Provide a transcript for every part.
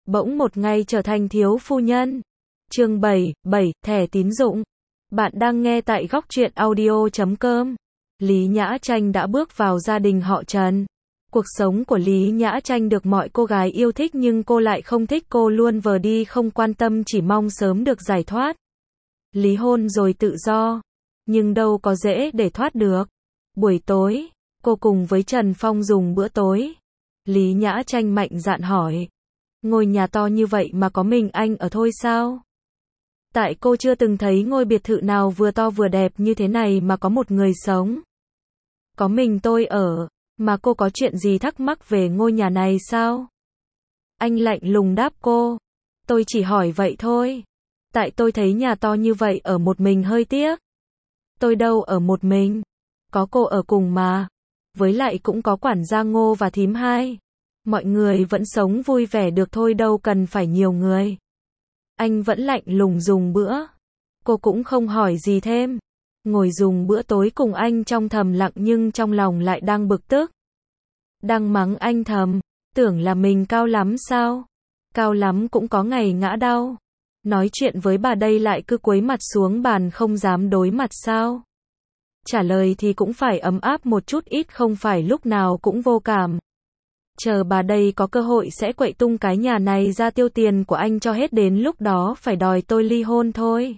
bỗng một ngày trở thành thiếu phu nhân. Chương 7, thẻ tín dụng. Bạn đang nghe tại góc truyện audio.com. Lý Nhã Tranh đã bước vào gia đình họ Trần. Cuộc sống của Lý Nhã Tranh được mọi cô gái yêu thích nhưng cô lại không thích, cô luôn vờ đi không quan tâm, chỉ mong sớm được giải thoát. Lý hôn rồi tự do. Nhưng đâu có dễ để thoát được. Buổi tối, cô cùng với Trần Phong dùng bữa tối. Lý Nhã Tranh mạnh dạn hỏi. Ngôi nhà to như vậy mà có mình anh ở thôi sao? Tại cô chưa từng thấy ngôi biệt thự nào vừa to vừa đẹp như thế này mà có một người sống. Có mình tôi ở, mà cô có chuyện gì thắc mắc về ngôi nhà này sao? Anh lạnh lùng đáp cô. Tôi chỉ hỏi vậy thôi. Tại tôi thấy nhà to như vậy ở một mình hơi tiếc. Tôi đâu ở một mình. Có cô ở cùng mà. Với lại cũng có quản gia Ngô và thím Hai. Mọi người vẫn sống vui vẻ được thôi, đâu cần phải nhiều người. Anh vẫn lạnh lùng dùng bữa. Cô cũng không hỏi gì thêm. Ngồi dùng bữa tối cùng anh trong thầm lặng nhưng trong lòng lại đang bực tức. Đang mắng anh thầm. Tưởng là mình cao lắm sao? Cao lắm cũng có ngày ngã đau. Nói chuyện với bà đây lại cứ cúi mặt xuống bàn không dám đối mặt sao? Trả lời thì cũng phải ấm áp một chút, ít không phải lúc nào cũng vô cảm. Chờ bà đây có cơ hội sẽ quậy tung cái nhà này ra, tiêu tiền của anh cho hết, đến lúc đó phải đòi tôi ly hôn thôi.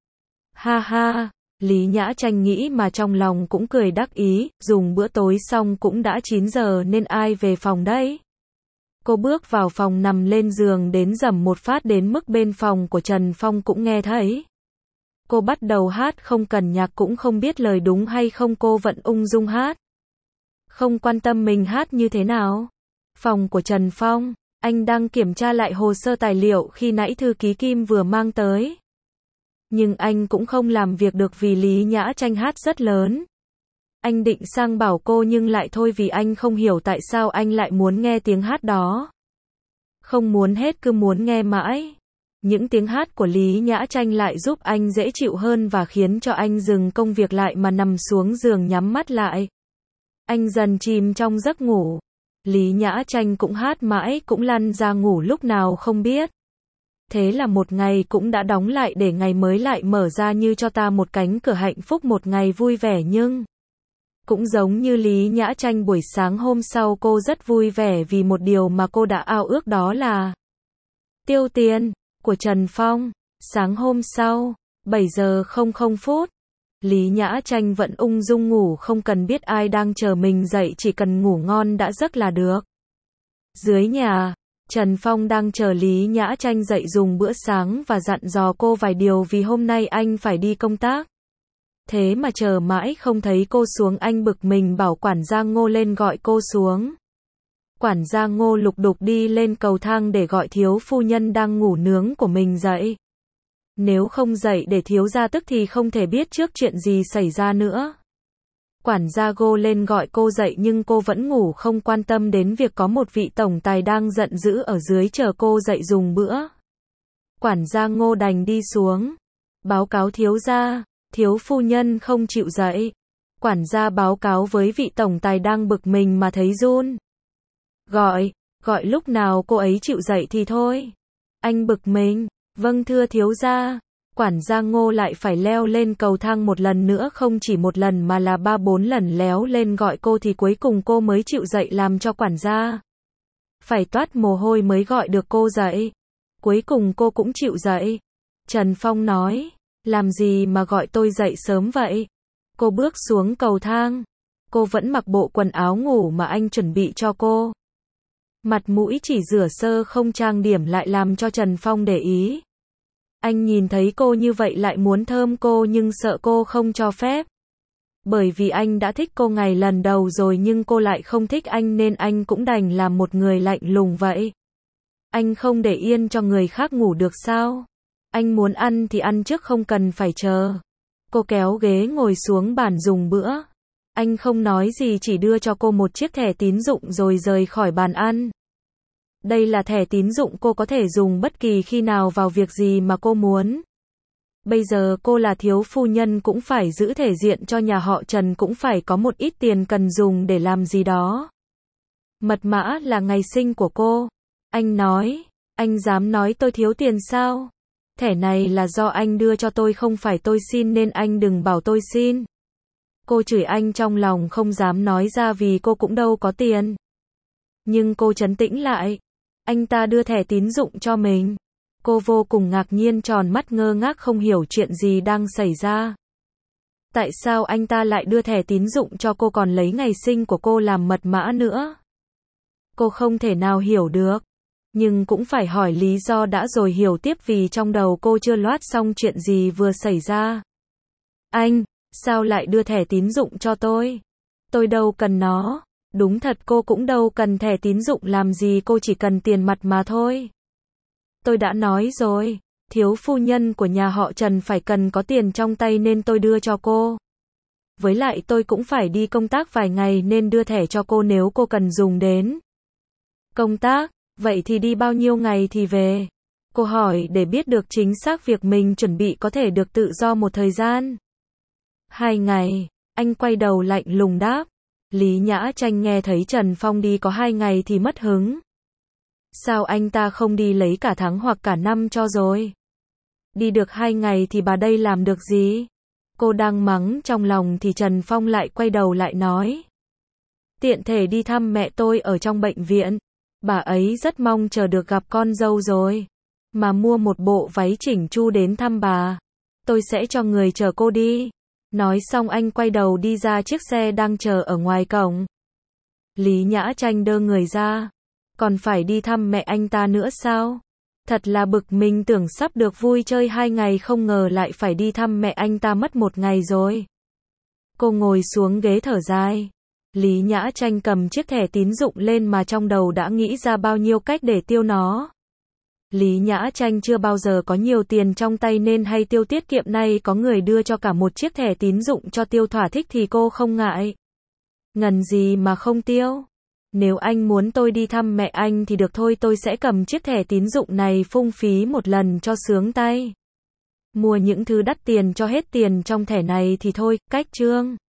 Ha ha, Lý Nhã Tranh nghĩ mà trong lòng cũng cười đắc ý, dùng bữa tối xong cũng đã 9 giờ nên ai về phòng đấy. Cô bước vào phòng nằm lên giường đến rầm một phát đến mức bên phòng của Trần Phong cũng nghe thấy. Cô bắt đầu hát không cần nhạc, cũng không biết lời đúng hay không, cô vẫn ung dung hát. Không quan tâm mình hát như thế nào. Phòng của Trần Phong, anh đang kiểm tra lại hồ sơ tài liệu khi nãy thư ký Kim vừa mang tới. Nhưng anh cũng không làm việc được vì Lý Nhã Tranh hát rất lớn. Anh định sang bảo cô nhưng lại thôi vì anh không hiểu tại sao anh lại muốn nghe tiếng hát đó. Không muốn hết cứ muốn nghe mãi. Những tiếng hát của Lý Nhã Tranh lại giúp anh dễ chịu hơn và khiến cho anh dừng công việc lại mà nằm xuống giường nhắm mắt lại. Anh dần chìm trong giấc ngủ. Lý Nhã Tranh cũng hát mãi, cũng lăn ra ngủ lúc nào không biết. Thế là một ngày cũng đã đóng lại để ngày mới lại mở ra như cho ta một cánh cửa hạnh phúc, một ngày vui vẻ. Nhưng cũng giống như Lý Nhã Tranh, buổi sáng hôm sau cô rất vui vẻ vì một điều mà cô đã ao ước, đó là tiêu tiền của Trần Phong. Sáng hôm sau, 7 giờ 00 phút, Lý Nhã Tranh vẫn ung dung ngủ, không cần biết ai đang chờ mình dậy, chỉ cần ngủ ngon đã giấc là được. Dưới nhà, Trần Phong đang chờ Lý Nhã Tranh dậy dùng bữa sáng và dặn dò cô vài điều vì hôm nay anh phải đi công tác. Thế mà chờ mãi không thấy cô xuống, anh bực mình bảo quản gia Ngô lên gọi cô xuống. Quản gia Ngô lục đục đi lên cầu thang để gọi thiếu phu nhân đang ngủ nướng của mình dậy. Nếu không dậy để thiếu gia tức thì không thể biết trước chuyện gì xảy ra nữa. Quản gia Ngô lên gọi cô dậy nhưng cô vẫn ngủ, không quan tâm đến việc có một vị tổng tài đang giận dữ ở dưới chờ cô dậy dùng bữa. Quản gia Ngô đành đi xuống. Báo cáo thiếu gia, thiếu phu nhân không chịu dậy. Quản gia báo cáo với vị tổng tài đang bực mình mà thấy run. Gọi lúc nào cô ấy chịu dậy thì thôi. Anh bực mình. Vâng thưa thiếu gia. Quản gia Ngô lại phải leo lên cầu thang một lần nữa, không chỉ một lần mà là 3-4 lần léo lên gọi cô thì cuối cùng cô mới chịu dậy, làm cho quản gia phải toát mồ hôi mới gọi được cô dậy. Cuối cùng cô cũng chịu dậy. Trần Phong nói, làm gì mà gọi tôi dậy sớm vậy? Cô bước xuống cầu thang. Cô vẫn mặc bộ quần áo ngủ mà anh chuẩn bị cho cô. Mặt mũi chỉ rửa sơ không trang điểm lại làm cho Trần Phong để ý. Anh nhìn thấy cô như vậy lại muốn thơm cô nhưng sợ cô không cho phép. Bởi vì anh đã thích cô ngày lần đầu rồi nhưng cô lại không thích anh nên anh cũng đành làm một người lạnh lùng vậy. Anh không để yên cho người khác ngủ được sao? Anh muốn ăn thì ăn trước, không cần phải chờ. Cô kéo ghế ngồi xuống bàn dùng bữa. Anh không nói gì, chỉ đưa cho cô một chiếc thẻ tín dụng rồi rời khỏi bàn ăn. Đây là thẻ tín dụng cô có thể dùng bất kỳ khi nào vào việc gì mà cô muốn. Bây giờ cô là thiếu phu nhân cũng phải giữ thể diện cho nhà họ Trần, cũng phải có một ít tiền cần dùng để làm gì đó. Mật mã là ngày sinh của cô. Anh nói, Anh dám nói tôi thiếu tiền sao? Thẻ này là do anh đưa cho tôi không phải tôi xin nên anh đừng bảo tôi xin. Cô chửi anh trong lòng không dám nói ra vì cô cũng đâu có tiền. Nhưng cô trấn tĩnh lại. Anh ta đưa thẻ tín dụng cho mình. Cô vô cùng ngạc nhiên tròn mắt ngơ ngác không hiểu chuyện gì đang xảy ra. Tại sao anh ta lại đưa thẻ tín dụng cho cô còn lấy ngày sinh của cô làm mật mã nữa? Cô không thể nào hiểu được. Nhưng cũng phải hỏi lý do đã rồi hiểu tiếp vì trong đầu cô chưa loát xong chuyện gì vừa xảy ra. Anh, sao lại đưa thẻ tín dụng cho tôi? Tôi đâu cần nó. Đúng thật cô cũng đâu cần thẻ tín dụng làm gì, cô chỉ cần tiền mặt mà thôi. Tôi đã nói rồi, thiếu phu nhân của nhà họ Trần phải cần có tiền trong tay nên tôi đưa cho cô. Với lại tôi cũng phải đi công tác vài ngày nên đưa thẻ cho cô nếu cô cần dùng đến. Công tác? Vậy thì đi bao nhiêu ngày thì về? Cô hỏi để biết được chính xác việc mình chuẩn bị có thể được tự do một thời gian. 2 ngày, anh quay đầu lạnh lùng đáp. Lý Nhã Tranh nghe thấy Trần Phong đi có 2 ngày thì mất hứng. Sao anh ta không đi lấy cả tháng hoặc cả năm cho rồi? Đi được 2 ngày thì bà đây làm được gì? Cô đang mắng trong lòng thì Trần Phong lại quay đầu lại nói. Tiện thể đi thăm mẹ tôi ở trong bệnh viện. Bà ấy rất mong chờ được gặp con dâu rồi. Mà mua một bộ váy chỉnh chu đến thăm bà. Tôi sẽ cho người chở cô đi. Nói xong anh quay đầu đi ra chiếc xe đang chờ ở ngoài cổng. Lý Nhã Tranh đơ người ra. Còn phải đi thăm mẹ anh ta nữa sao? Thật là bực mình, tưởng sắp được vui chơi 2 ngày không ngờ lại phải đi thăm mẹ anh ta mất 1 ngày rồi. Cô ngồi xuống ghế thở dài. Lý Nhã Tranh cầm chiếc thẻ tín dụng lên mà trong đầu đã nghĩ ra bao nhiêu cách để tiêu nó. Lý Nhã Tranh chưa bao giờ có nhiều tiền trong tay nên hay tiêu tiết kiệm, nay có người đưa cho cả một chiếc thẻ tín dụng cho tiêu thỏa thích thì cô không ngại. Ngần gì mà không tiêu. Nếu anh muốn tôi đi thăm mẹ anh thì được thôi, tôi sẽ cầm chiếc thẻ tín dụng này phung phí một lần cho sướng tay. Mua những thứ đắt tiền cho hết tiền trong thẻ này thì thôi, cách chương.